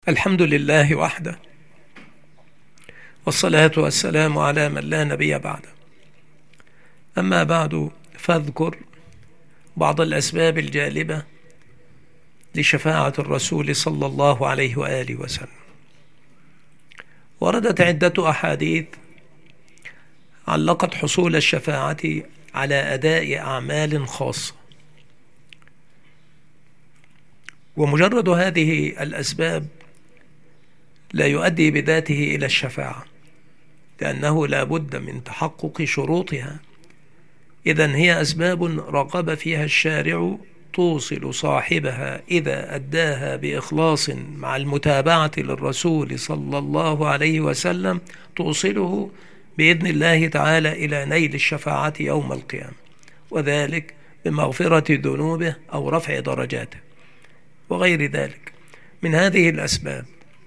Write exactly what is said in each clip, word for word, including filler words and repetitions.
الحمد لله وحده، والصلاة والسلام على من لا نبي بعده. أما بعد، فاذكر بعض الأسباب الجالبة لشفاعة الرسول صلى الله عليه وآله وسلم. وردت عدة أحاديث علقت حصول الشفاعة على أداء أعمال خاصة، ومجرد هذه الأسباب لا يؤدي بذاته إلى الشفاعة، لأنه لا بد من تحقق شروطها. إذن هي أسباب رغب فيها الشارع توصل صاحبها إذا أداها بإخلاص مع المتابعة للرسول صلى الله عليه وسلم، توصله بإذن الله تعالى إلى نيل الشفاعة يوم القيامة، وذلك بمغفرة ذنوبه أو رفع درجاته وغير ذلك. من هذه الأسباب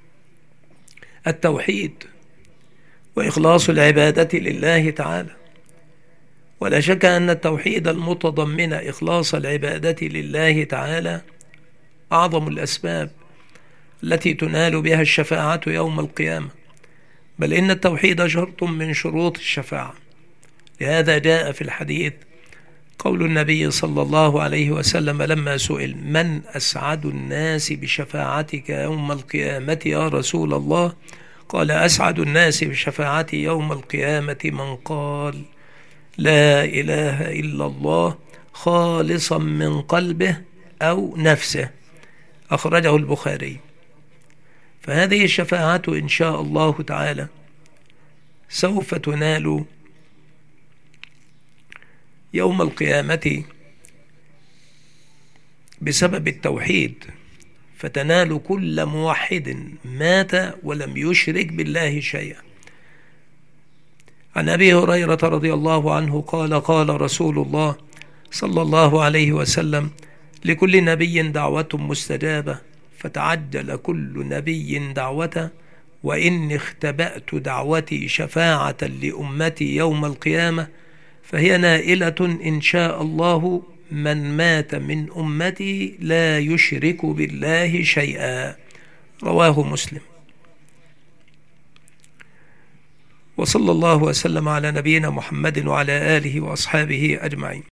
التوحيد وإخلاص العبادة لله تعالى، ولا شك أن التوحيد المتضمن إخلاص العبادة لله تعالى أعظم الأسباب التي تنال بها الشفاعة يوم القيامة، بل إن التوحيد شرط من شروط الشفاعة. لهذا جاء في الحديث قول النبي صلى الله عليه وسلم لما سئل: من أسعد الناس بشفاعتك يوم القيامة يا رسول الله؟ قال: أسعد الناس بشفاعتي يوم القيامة من قال لا إله إلا الله خالصا من قلبه أو نفسه. أخرجه البخاري. فهذه الشفاعة إن شاء الله تعالى سوف تنال يوم القيامة بسبب التوحيد، فتنال كل موحد مات ولم يشرك بالله شيئا. عن أبي هريرة رضي الله عنه قال: قال رسول الله صلى الله عليه وسلم: لكل نبي دعوة مستجابة، فتعجل كل نبي دعوته، وإني اختبأت دعوتي شفاعة لأمتي يوم القيامة، فهي نائلة إن شاء الله من مات من أمتي لا يشرك بالله شيئا. رواه مسلم. وصلى الله وسلم على نبينا محمد وعلى آله وأصحابه أجمعين.